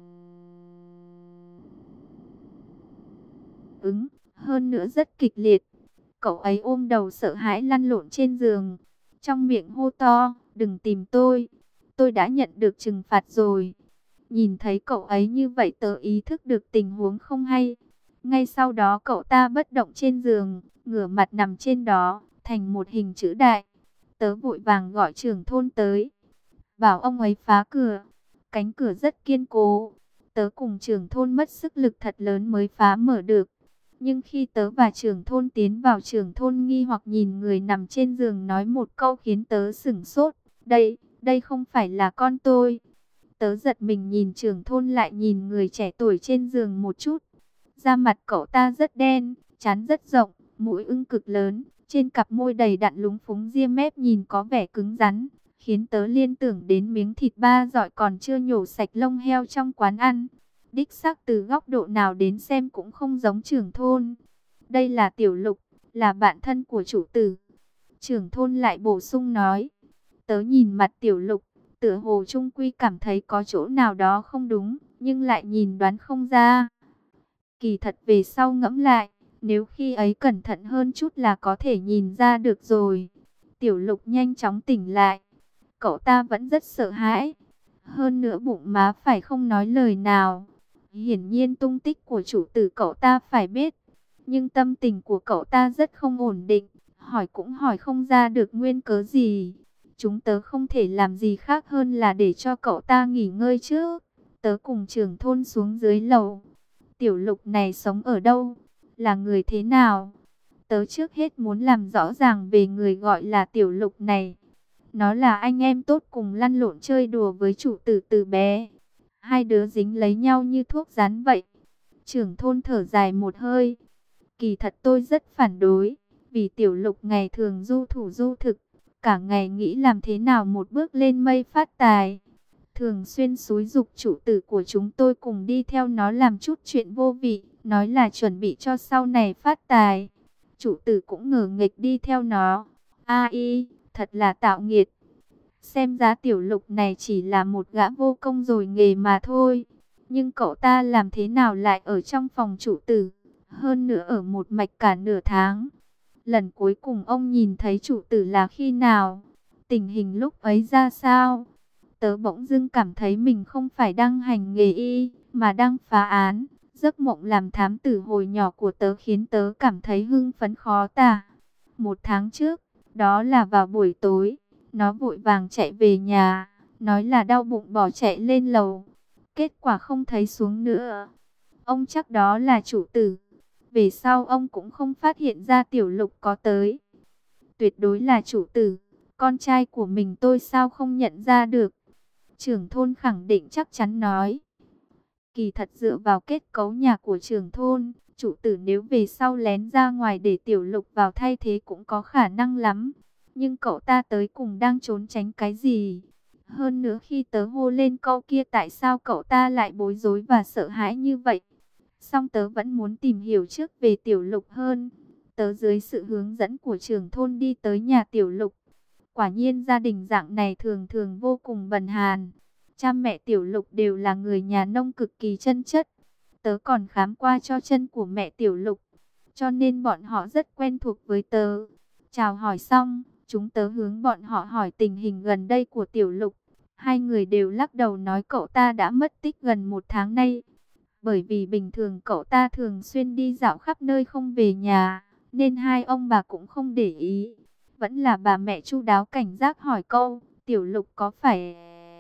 ứng, hơn nữa rất kịch liệt. Cậu ấy ôm đầu sợ hãi lăn lộn trên giường, trong miệng hô to, đừng tìm tôi đã nhận được trừng phạt rồi. Nhìn thấy cậu ấy như vậy tớ ý thức được tình huống không hay. Ngay sau đó cậu ta bất động trên giường, ngửa mặt nằm trên đó, thành một hình chữ đại. Tớ vội vàng gọi trưởng thôn tới, bảo ông ấy phá cửa. Cánh cửa rất kiên cố. Tớ cùng trưởng thôn mất sức lực thật lớn mới phá mở được. Nhưng khi tớ và trưởng thôn tiến vào, trưởng thôn nghi hoặc nhìn người nằm trên giường nói một câu khiến tớ sửng sốt. Đây không phải là con tôi. Tớ giật mình nhìn trưởng thôn lại nhìn người trẻ tuổi trên giường một chút. Da mặt cậu ta rất đen, trán rất rộng, mũi ưng cực lớn. Trên cặp môi đầy đặn lúng phúng ria mép nhìn có vẻ cứng rắn, khiến tớ liên tưởng đến miếng thịt ba dọi còn chưa nhổ sạch lông heo trong quán ăn. Đích xác từ góc độ nào đến xem cũng không giống trưởng thôn. Đây là Tiểu Lục, là bạn thân của Chủ Tử. Trưởng thôn lại bổ sung nói. Tớ nhìn mặt Tiểu Lục, tựa hồ trung quy cảm thấy có chỗ nào đó không đúng, nhưng lại nhìn đoán không ra. Kỳ thật về sau ngẫm lại, nếu khi ấy cẩn thận hơn chút là có thể nhìn ra được rồi. Tiểu Lục nhanh chóng tỉnh lại. Cậu ta vẫn rất sợ hãi. Hơn nữa bụng má phải không nói lời nào. Hiển nhiên tung tích của Chủ Tử cậu ta phải biết. Nhưng tâm tình của cậu ta rất không ổn định. Hỏi cũng hỏi không ra được nguyên cớ gì. Chúng tớ không thể làm gì khác hơn là để cho cậu ta nghỉ ngơi trước. Tớ cùng trưởng thôn xuống dưới lầu. Tiểu Lục này sống ở đâu? Là người thế nào? Tớ trước hết muốn làm rõ ràng về người gọi là Tiểu Lục này. Nó là anh em tốt cùng lăn lộn chơi đùa với Chủ Tử từ bé. Hai đứa dính lấy nhau như thuốc rắn vậy. Trưởng thôn thở dài một hơi. Kỳ thật tôi rất phản đối. Vì Tiểu Lục ngày thường du thủ du thực. Cả ngày nghĩ làm thế nào một bước lên mây phát tài. Thường xuyên xúi giục Chủ Tử của chúng tôi cùng đi theo nó làm chút chuyện vô vị. nói là chuẩn bị cho sau này phát tài. Chủ tử cũng ngờ nghịch đi theo nó. Ai, thật là tạo nghiệt. Xem ra Tiểu Lục này chỉ là một gã vô công rồi nghề mà thôi. Nhưng cậu ta làm thế nào lại ở trong phòng chủ tử, hơn nữa ở một mạch cả nửa tháng. Lần cuối cùng ông nhìn thấy chủ tử là khi nào? Tình hình lúc ấy ra sao? Tớ bỗng dưng cảm thấy mình không phải đang hành nghề y, mà đang phá án. Giấc mộng làm thám tử hồi nhỏ của tớ khiến tớ cảm thấy hưng phấn khó tả. Một tháng trước, đó là vào buổi tối, nó vội vàng chạy về nhà, nói là đau bụng bỏ chạy lên lầu. Kết quả không thấy xuống nữa. Ông chắc đó là chủ tử. Về sau ông cũng không phát hiện ra Tiểu Lục có tới. Tuyệt đối là chủ tử. Con trai của mình tôi sao không nhận ra được. Trưởng thôn khẳng định chắc chắn nói. Kỳ thật dựa vào kết cấu nhà của trưởng thôn, chủ tử nếu về sau lén ra ngoài để Tiểu Lục vào thay thế cũng có khả năng lắm. Nhưng cậu ta tới cùng đang trốn tránh cái gì? Hơn nữa khi tớ hô lên câu kia tại sao cậu ta lại bối rối và sợ hãi như vậy? Song tớ vẫn muốn tìm hiểu trước về Tiểu Lục hơn. Tớ dưới sự hướng dẫn của trưởng thôn đi tới nhà Tiểu Lục. Quả nhiên gia đình dạng này thường thường vô cùng bần hàn. Cha mẹ Tiểu Lục đều là người nhà nông cực kỳ chân chất. Tớ còn khám qua cho chân của mẹ Tiểu Lục, cho nên bọn họ rất quen thuộc với tớ. Chào hỏi xong, chúng tớ hướng bọn họ hỏi tình hình gần đây của Tiểu Lục. Hai người đều lắc đầu nói cậu ta đã mất tích gần một tháng nay. Bởi vì bình thường cậu ta thường xuyên đi dạo khắp nơi không về nhà, nên hai ông bà cũng không để ý. Vẫn là bà mẹ chu đáo cảnh giác hỏi câu, Tiểu Lục có phải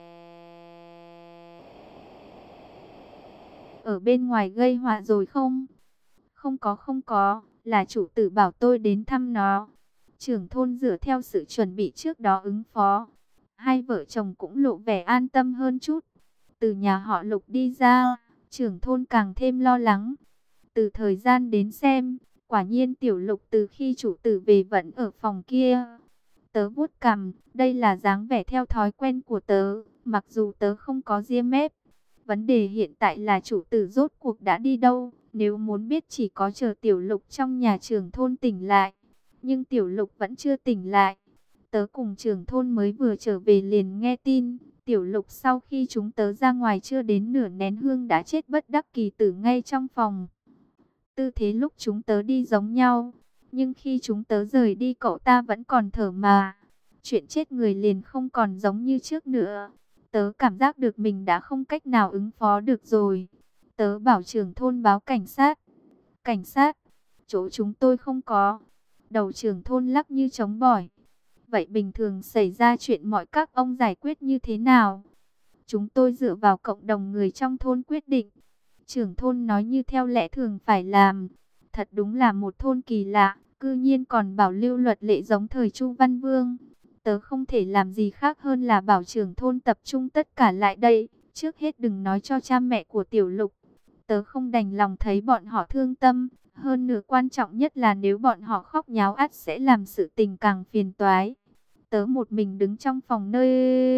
ở bên ngoài gây họa rồi không? Không có, là chủ tử bảo tôi đến thăm nó. Trưởng thôn dựa theo sự chuẩn bị trước đó ứng phó. Hai vợ chồng cũng lộ vẻ an tâm hơn chút. Từ nhà họ Lục đi ra, trưởng thôn càng thêm lo lắng. Từ thời gian đến xem, quả nhiên Tiểu Lục từ khi chủ tử về vẫn ở phòng kia. Tớ vuốt cằm, đây là dáng vẻ theo thói quen của tớ, mặc dù tớ không có ria mép. Vấn đề hiện tại là chủ tử rốt cuộc đã đi đâu, nếu muốn biết chỉ có chờ Tiểu Lục trong nhà trưởng thôn tỉnh lại. Nhưng Tiểu Lục vẫn chưa tỉnh lại. Tớ cùng trưởng thôn mới vừa trở về liền nghe tin, Tiểu Lục sau khi chúng tớ ra ngoài chưa đến nửa nén hương đã chết bất đắc kỳ tử ngay trong phòng. Tư thế lúc chúng tớ đi giống nhau, nhưng khi chúng tớ rời đi cậu ta vẫn còn thở mà. Chuyện chết người liền không còn giống như trước nữa. Tớ cảm giác được mình đã không cách nào ứng phó được rồi. Tớ bảo trưởng thôn báo cảnh sát. Cảnh sát, chỗ chúng tôi không có. Đầu trưởng thôn lắc như trống bỏi. Vậy bình thường xảy ra chuyện mọi các ông giải quyết như thế nào? Chúng tôi dựa vào cộng đồng người trong thôn quyết định. Trưởng thôn nói như theo lẽ thường phải làm. Thật đúng là một thôn kỳ lạ, cư nhiên còn bảo lưu luật lệ giống thời Chu Văn Vương. Tớ không thể làm gì khác hơn là bảo trưởng thôn tập trung tất cả lại đây. Trước hết đừng nói cho cha mẹ của Tiểu Lục. Tớ không đành lòng thấy bọn họ thương tâm. Hơn nữa quan trọng nhất là nếu bọn họ khóc nháo ắt sẽ làm sự tình càng phiền toái. Tớ một mình đứng trong phòng nơi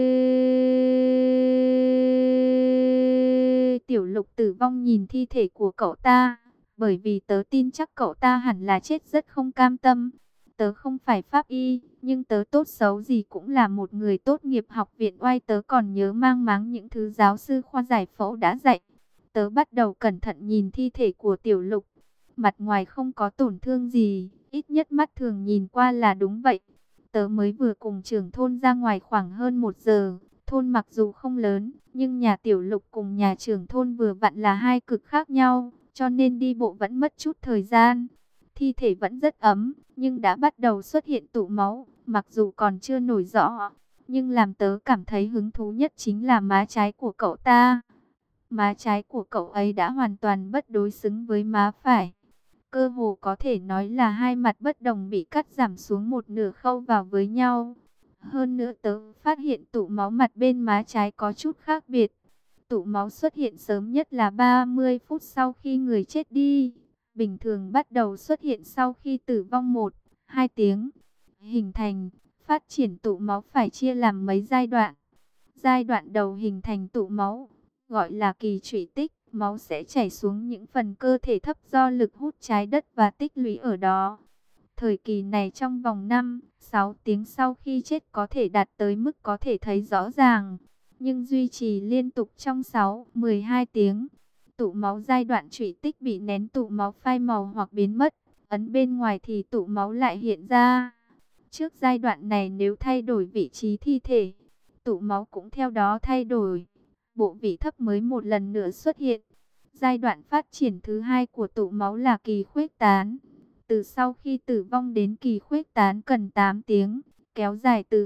Tiểu Lục tử vong nhìn thi thể của cậu ta. Bởi vì tớ tin chắc cậu ta hẳn là chết rất không cam tâm. Tớ không phải pháp y, nhưng tớ tốt xấu gì cũng là một người tốt nghiệp học viện oai. Tớ còn nhớ mang máng những thứ giáo sư khoa giải phẫu đã dạy. Tớ bắt đầu cẩn thận nhìn thi thể của Tiểu Lục. Mặt ngoài không có tổn thương gì, ít nhất mắt thường nhìn qua là đúng vậy. Tớ mới vừa cùng trưởng thôn ra ngoài khoảng hơn 1 giờ. Thôn mặc dù không lớn, nhưng nhà Tiểu Lục cùng nhà trưởng thôn vừa vặn là hai cực khác nhau, cho nên đi bộ vẫn mất chút thời gian. Thi thể vẫn rất ấm, nhưng đã bắt đầu xuất hiện tụ máu, mặc dù còn chưa nổi rõ. Nhưng làm tớ cảm thấy hứng thú nhất chính là má trái của cậu ta. Má trái của cậu ấy đã hoàn toàn bất đối xứng với má phải. Cơ hồ có thể nói là hai mặt bất đồng bị cắt giảm xuống một nửa khâu vào với nhau. Hơn nữa tớ phát hiện tụ máu mặt bên má trái có chút khác biệt. Tụ máu xuất hiện sớm nhất là 30 phút sau khi người chết đi. Bình thường bắt đầu xuất hiện sau khi tử vong 1-2 tiếng. Hình thành, phát triển tụ máu phải chia làm mấy giai đoạn. Giai đoạn đầu hình thành tụ máu, gọi là kỳ trụy tích. máu sẽ chảy xuống những phần cơ thể thấp do lực hút trái đất và tích lũy ở đó. Thời kỳ này trong vòng 5-6 tiếng sau khi chết có thể đạt tới mức có thể thấy rõ ràng, nhưng duy trì liên tục trong 6-12 tiếng. Tụ máu giai đoạn trụy tích bị nén tụ máu phai màu hoặc biến mất, ấn bên ngoài thì tụ máu lại hiện ra. Trước giai đoạn này nếu thay đổi vị trí thi thể, tụ máu cũng theo đó thay đổi. Bộ vị thấp mới một lần nữa xuất hiện. Giai đoạn phát triển thứ hai của tụ máu là kỳ khuếch tán. Từ sau khi tử vong đến kỳ khuếch tán cần 8 tiếng, kéo dài từ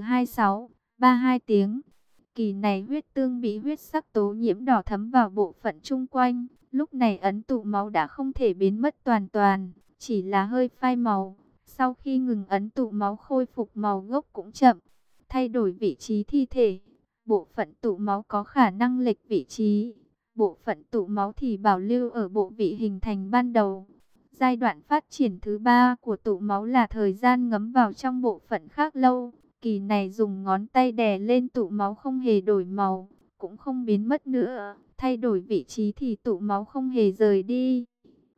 26-32 tiếng. Kỳ này huyết tương bị huyết sắc tố nhiễm đỏ thấm vào bộ phận chung quanh. Lúc này ấn tụ máu đã không thể biến mất hoàn toàn, chỉ là hơi phai màu. Sau khi ngừng ấn tụ máu khôi phục màu gốc cũng chậm. Thay đổi vị trí thi thể, bộ phận tụ máu có khả năng lệch vị trí. Bộ phận tụ máu thì bảo lưu ở bộ vị hình thành ban đầu. Giai đoạn phát triển thứ ba của tụ máu là thời gian ngấm vào trong bộ phận khác lâu. Kỳ này dùng ngón tay đè lên tụ máu không hề đổi màu, cũng không biến mất nữa. Thay đổi vị trí thì tụ máu không hề rời đi.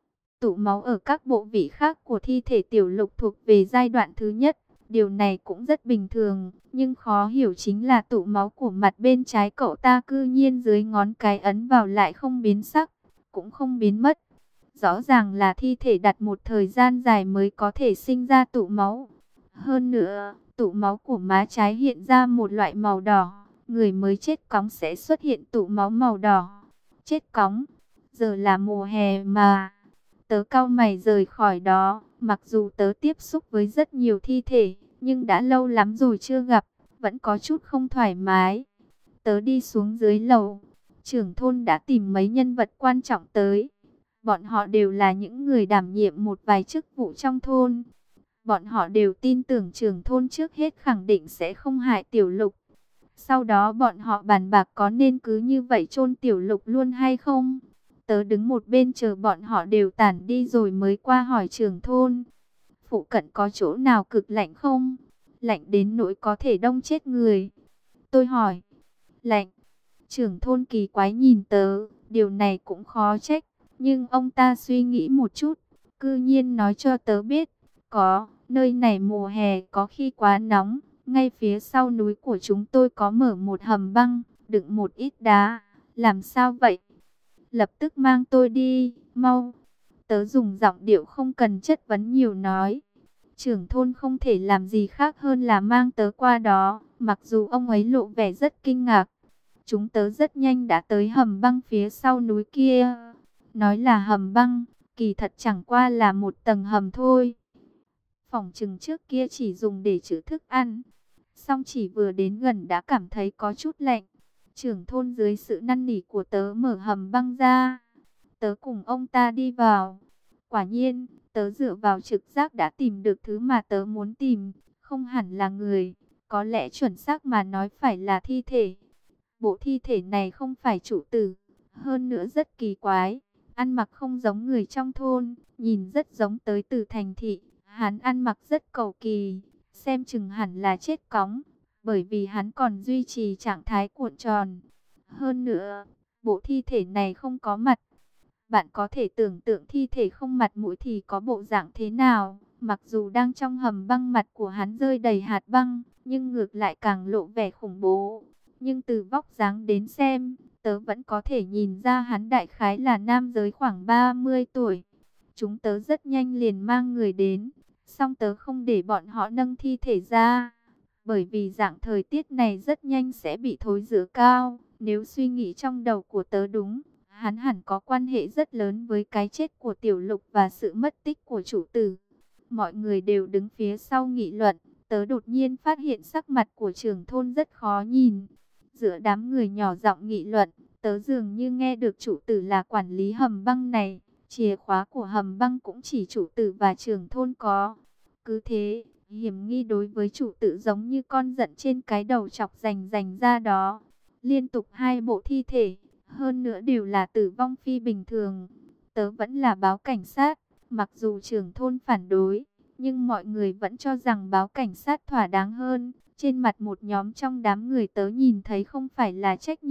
Tụ máu ở các bộ vị khác của thi thể tiểu lục thuộc về giai đoạn thứ nhất. Điều này cũng rất bình thường, nhưng khó hiểu chính là tụ máu của mặt bên trái cậu ta cư nhiên dưới ngón cái ấn vào lại không biến sắc, cũng không biến mất. Rõ ràng là thi thể đặt một thời gian dài mới có thể sinh ra tụ máu. Hơn nữa, tụ máu của má trái hiện ra một loại màu đỏ. Người mới chết cóng sẽ xuất hiện tụ máu màu đỏ. Chết cóng, giờ là mùa hè mà. Tớ cau mày rời khỏi đó. Mặc dù tớ tiếp xúc với rất nhiều thi thể, nhưng đã lâu lắm rồi chưa gặp, vẫn có chút không thoải mái. Tớ đi xuống dưới lầu. Trưởng thôn đã tìm mấy nhân vật quan trọng tới. Bọn họ đều là những người đảm nhiệm một vài chức vụ trong thôn. Bọn họ đều tin tưởng trưởng thôn trước hết khẳng định sẽ không hại Tiểu Lục. Sau đó bọn họ bàn bạc có nên cứ như vậy chôn Tiểu Lục luôn hay không. Tớ đứng một bên chờ bọn họ đều tản đi rồi mới qua hỏi trưởng thôn. Phụ cận có chỗ nào cực lạnh không? Lạnh đến nỗi có thể đông chết người. Tôi hỏi. Lạnh. Trưởng thôn kỳ quái nhìn tớ. Điều này cũng khó trách. Nhưng ông ta suy nghĩ một chút, cư nhiên nói cho tớ biết, có, nơi này mùa hè có khi quá nóng, ngay phía sau núi của chúng tôi có mở một hầm băng, đựng một ít đá, làm sao vậy? Lập tức mang tôi đi, mau. Tớ dùng giọng điệu không cần chất vấn nhiều nói. Trưởng thôn không thể làm gì khác hơn là mang tớ qua đó, mặc dù ông ấy lộ vẻ rất kinh ngạc. Chúng tớ rất nhanh đã tới hầm băng phía sau núi kia. Nói là hầm băng, kỳ thật chẳng qua là một tầng hầm thôi. Phòng chừng trước kia chỉ dùng để trữ thức ăn. Song chỉ vừa đến gần đã cảm thấy có chút lạnh. Trưởng thôn dưới sự năn nỉ của tớ mở hầm băng ra. Tớ cùng ông ta đi vào. Quả nhiên, tớ dựa vào trực giác đã tìm được thứ mà tớ muốn tìm. Không hẳn là người, có lẽ chuẩn xác mà nói phải là thi thể. Bộ thi thể này không phải chủ tử, hơn nữa rất kỳ quái. Ăn mặc không giống người trong thôn, nhìn rất giống tới từ thành thị. Hắn ăn mặc rất cầu kỳ, xem chừng hẳn là chết cóng, bởi vì hắn còn duy trì trạng thái cuộn tròn. Hơn nữa, bộ thi thể này không có mặt. Bạn có thể tưởng tượng thi thể không mặt mũi thì có bộ dạng thế nào. Mặc dù đang trong hầm băng mặt của hắn rơi đầy hạt băng, nhưng ngược lại càng lộ vẻ khủng bố. Nhưng từ vóc dáng đến xem, tớ vẫn có thể nhìn ra hắn đại khái là nam giới khoảng 30 tuổi. Chúng tớ rất nhanh liền mang người đến, song tớ không để bọn họ nâng thi thể ra. Bởi vì dạng thời tiết này rất nhanh sẽ bị thối rữa cao. Nếu suy nghĩ trong đầu của tớ đúng, hắn hẳn có quan hệ rất lớn với cái chết của Tiểu Lục và sự mất tích của chủ tử. Mọi người đều đứng phía sau nghị luận. Tớ đột nhiên phát hiện sắc mặt của trưởng thôn rất khó nhìn. Giữa đám người nhỏ giọng nghị luận, tớ dường như nghe được chủ tử là quản lý hầm băng này. Chìa khóa của hầm băng cũng chỉ chủ tử và trưởng thôn có. Cứ thế, hiểm nghi đối với chủ tử giống như con giận trên cái đầu chọc rành rành ra đó. Liên tục 2 bộ thi thể, hơn nữa đều là tử vong phi bình thường. Tớ vẫn là báo cảnh sát, mặc dù trưởng thôn phản đối, nhưng mọi người vẫn cho rằng báo cảnh sát thỏa đáng hơn. Trên mặt một nhóm trong đám người tớ nhìn thấy không phải là trách nhiệm,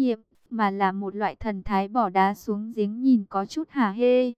mà là một loại thần thái bỏ đá xuống giếng nhìn có chút hả hê.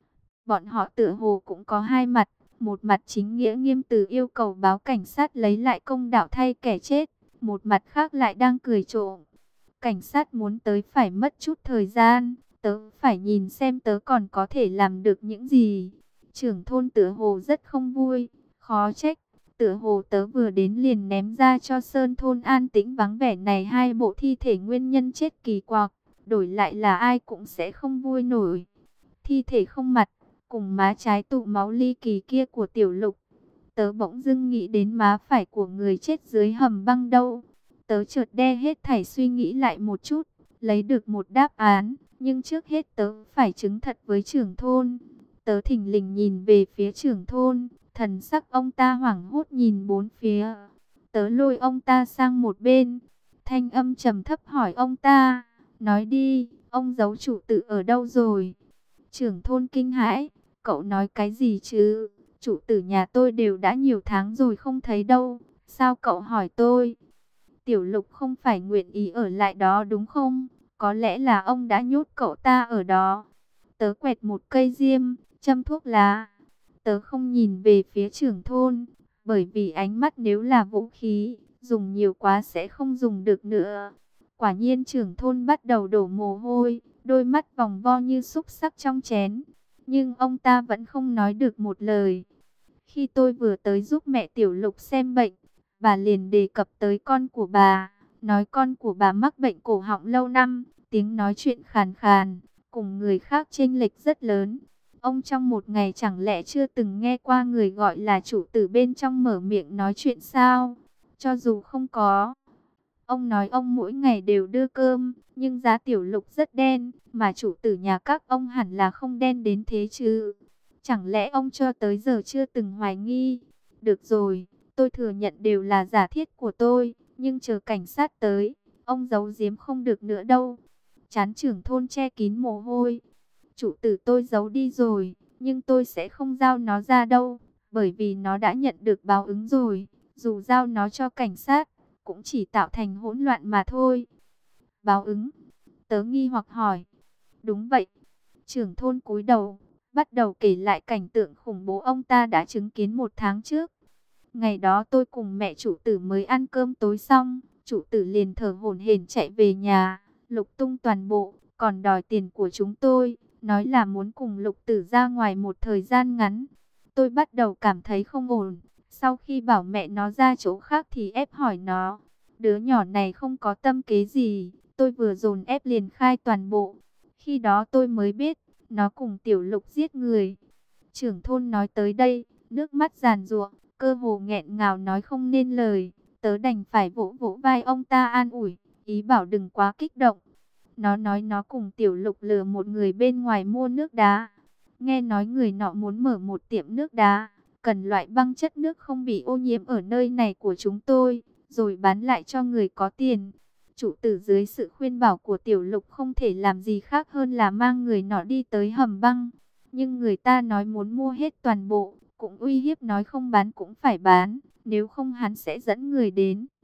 Bọn họ tựa hồ cũng có hai mặt, một mặt chính nghĩa nghiêm từ yêu cầu báo cảnh sát lấy lại công đạo thay kẻ chết, một mặt khác lại đang cười trộm. Cảnh sát muốn tới phải mất chút thời gian, tớ phải nhìn xem tớ còn có thể làm được những gì. Trưởng thôn tựa hồ rất không vui, khó trách, tựa hồ tớ vừa đến liền ném ra cho sơn thôn an tĩnh vắng vẻ này hai bộ thi thể nguyên nhân chết kỳ quặc, đổi lại là ai cũng sẽ không vui nổi. Thi thể không mặt, cùng má trái tụ máu ly kỳ kia của Tiểu Lục. Tớ bỗng dưng nghĩ đến má phải của người chết dưới hầm băng đâu. Tớ chợt đe hết thảy suy nghĩ lại một chút, lấy được một đáp án, nhưng trước hết tớ phải chứng thật với trưởng thôn. Tớ thình lình nhìn về phía trưởng thôn, thần sắc ông ta hoảng hốt nhìn bốn phía. Tớ lôi ông ta sang một bên, thanh âm trầm thấp hỏi ông ta, nói đi, ông giấu chủ tự ở đâu rồi? Trưởng thôn kinh hãi, cậu nói cái gì chứ? Chủ tử nhà tôi đều đã nhiều tháng rồi không thấy đâu, sao cậu hỏi tôi? Tiểu Lục không phải nguyện ý ở lại đó đúng không? Có lẽ là ông đã nhốt cậu ta ở đó. Tớ quẹt một cây diêm, châm thuốc lá. Tớ không nhìn về phía trưởng thôn, bởi vì ánh mắt nếu là vũ khí, dùng nhiều quá sẽ không dùng được nữa. Quả nhiên trưởng thôn bắt đầu đổ mồ hôi, đôi mắt vòng vo như xúc sắc trong chén. Nhưng ông ta vẫn không nói được một lời. Khi tôi vừa tới giúp mẹ Tiểu Lục xem bệnh, bà liền đề cập tới con của bà, nói con của bà mắc bệnh cổ họng lâu năm, tiếng nói chuyện khàn khàn, cùng người khác chênh lệch rất lớn. Ông trong một ngày chẳng lẽ chưa từng nghe qua người gọi là chủ tử bên trong mở miệng nói chuyện sao? Cho dù không có, ông nói ông mỗi ngày đều đưa cơm, nhưng giá Tiểu Lục rất đen, mà chủ tử nhà các ông hẳn là không đen đến thế chứ. Chẳng lẽ ông cho tới giờ chưa từng hoài nghi? Được rồi, tôi thừa nhận đều là giả thiết của tôi, nhưng chờ cảnh sát tới, ông giấu giếm không được nữa đâu. Trán trưởng thôn che kín mồ hôi. Chủ tử tôi giấu đi rồi, nhưng tôi sẽ không giao nó ra đâu, bởi vì nó đã nhận được báo ứng rồi. Dù giao nó cho cảnh sát, cũng chỉ tạo thành hỗn loạn mà thôi. Báo ứng? Tớ nghi hoặc hỏi. Đúng vậy. Trưởng thôn cúi đầu, bắt đầu kể lại cảnh tượng khủng bố ông ta đã chứng kiến một tháng trước. Ngày đó tôi cùng mẹ chủ tử mới ăn cơm tối xong, chủ tử liền thở hổn hển chạy về nhà, lục tung toàn bộ, còn đòi tiền của chúng tôi, nói là muốn cùng Lục Tử ra ngoài một thời gian ngắn. Tôi bắt đầu cảm thấy không ổn, sau khi bảo mẹ nó ra chỗ khác thì ép hỏi nó. Đứa nhỏ này không có tâm kế gì, tôi vừa dồn ép liền khai toàn bộ. Khi đó tôi mới biết, nó cùng Tiểu Lục giết người. Trưởng thôn nói tới đây, nước mắt giàn giụa, cơ hồ nghẹn ngào nói không nên lời. Tớ đành phải vỗ vỗ vai ông ta an ủi, ý bảo đừng quá kích động. Nó nói nó cùng Tiểu Lục lừa một người bên ngoài mua nước đá. Nghe nói người nọ muốn mở một tiệm nước đá, cần loại băng chất nước không bị ô nhiễm ở nơi này của chúng tôi, rồi bán lại cho người có tiền. Chủ tử dưới sự khuyên bảo của Tiểu Lục không thể làm gì khác hơn là mang người nọ đi tới hầm băng. Nhưng người ta nói muốn mua hết toàn bộ, cũng uy hiếp nói không bán cũng phải bán, nếu không hắn sẽ dẫn người đến.